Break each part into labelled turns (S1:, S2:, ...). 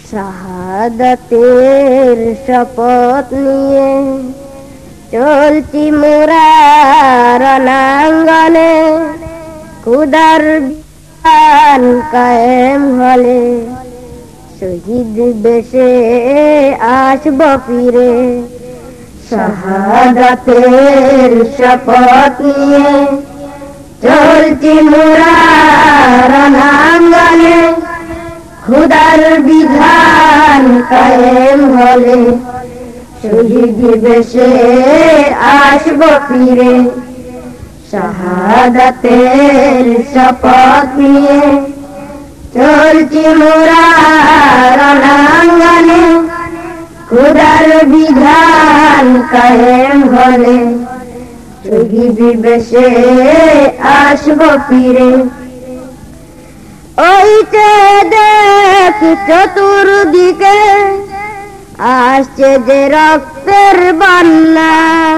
S1: শাহাদাতের শপথ নিয়ে চলছি মোরা রণাঙ্গনে, খুদার বিধান কায়েম হলে শহীদ বেশে আসব ফিরে। শাহাদাতের শপথ নিয়ে চলছি মোরা রণাঙ্গনে, খুদার বিধান কায়েম হলে শহীদ বেশে আসব ফিরে। শাহাদাতের শপথ নিয়ে চলছি মোরা রণাঙ্গনে, খুদার বিধান কায়েম হলে শহীদ বেশে আসব ফিরে। ওই যে দেখ চতুর্দিকে আসছে যে রক্তের বন্যা,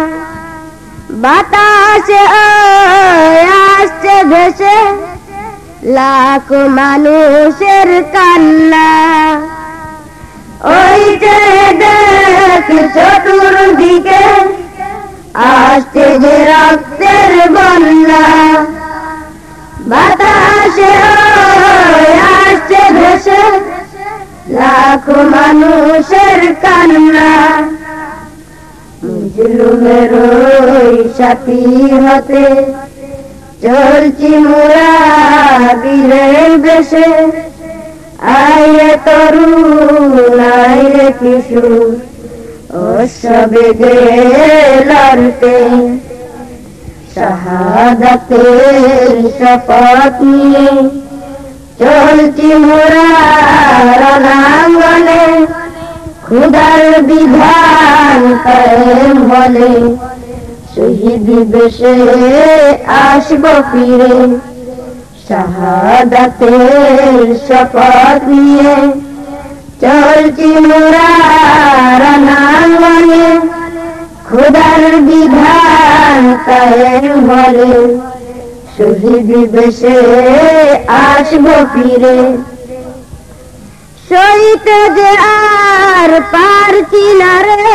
S1: বাতাসে আসছে ভেসে লাখ মানুষের কান্না। ওই যে দেখ চতুর্দিকে আসছে যে রক্তের বন্যা, বাতাসে আসছে ভেসে লাখ মানুষের কান্না। জুলুমের ওই সাথী হতে চলছি মোরা বীরের বেশে, আইরে তরুণ আইরে কিশোর অশ্ববেগে লড়তে। শাহাদাতের শপথ নিয়ে চলছি মোরা রণাঙ্গনে, খুদার বিধান কায়েম হলে শহীদ বেশে আসব ফিরে। শাহাদাতের শপথ নিয়ে চলছি মোরা রণাঙ্গনে, খুদার বিধান কায়েম হলে শহীদ বেশে আসব ফিরে। সইতে যে আর পারছি না রে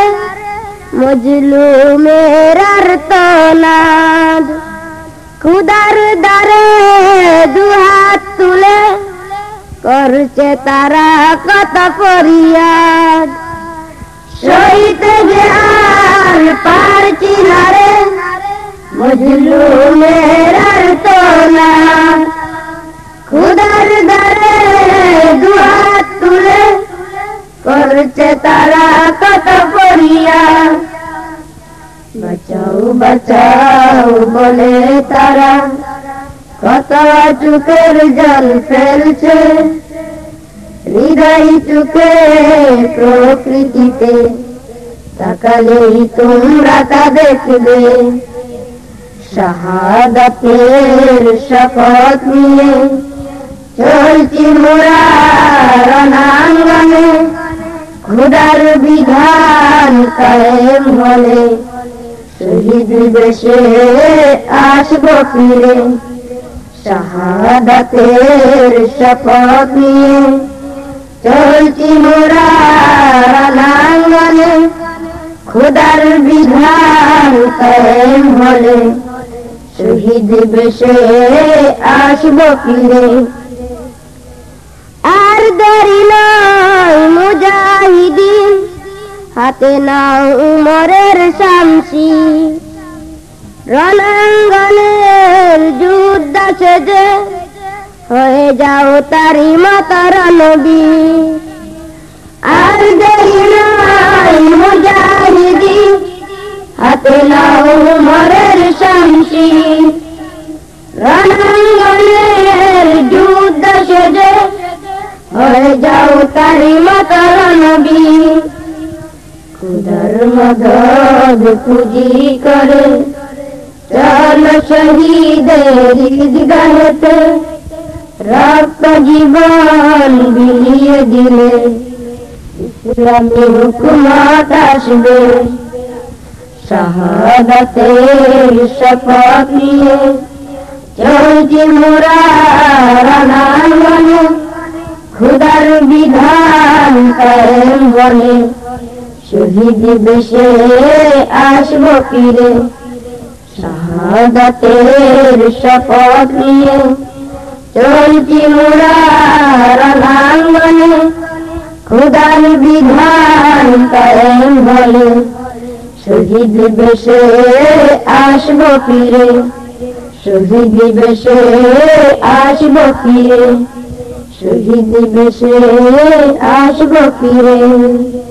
S1: মজলুমের আর্তনাদ, খুদার দ্বারে দুহাত তুলে করছে তারা কত ফরিয়াদ। সইতে যে আর পারছি না রে মজলুমের আর্তনাদ, খুদার দ্বারে দুহাত তুলে করছে তারা কত ফরিয়াদ। বাঁচাও বাঁচাও বলে তারা কত চোখের জল ফেলছে, হৃদয় চোখে প্রকৃতিতে তাকালেই তোমরা তা দেখবে। শাহাদাতের শপথ নিয়ে চলছি মোরা রণাঙ্গনে, খুদার বিধান কায়েম হলে শহীদ বেশে আসব ফিরে। শাহাদাতের শপথ নিয়ে চলছি মোরা রণাঙ্গনে, খুদার বিধান কায়েম হলে শহীদ বেশে আসব ফিরে। আর দেরি নয় মুজাহিদিন, হাতে নাও উমরের শামসি, রণাঙ্গনের যুদ্ধ সেজে হয়ে যাও তারি মাতার নবী। আর দেরি নয় মুজাহিদিন, হাতে নাও উমরের শামসি, রণাঙ্গনের যুদ্ধ সেজে হয়ে যাও তারি মাতার নবী। খুদার মদদ পুঁজি করে চল শহীদের ঈদগাহেতে, রক্ত জীবন বিলিয়ে দিলে ইসলামী হুকুমত আসবে। শাহাদাতের শপথ নিয়ে চলছি মোরা রণাঙ্গনে, খুদার বিধান কায়েম বলে শহীদ বেশে আসবো ফিরে শাহাদাতের শপথ নিয়ে চলছি মোরা রণাঙ্গনে খুদার বিধান কায়েম বলে শহীদ বেশে আসবো ফিরে শহীদ বেশে আসবো ফিরে শহীদ বেশে আসবো ফিরে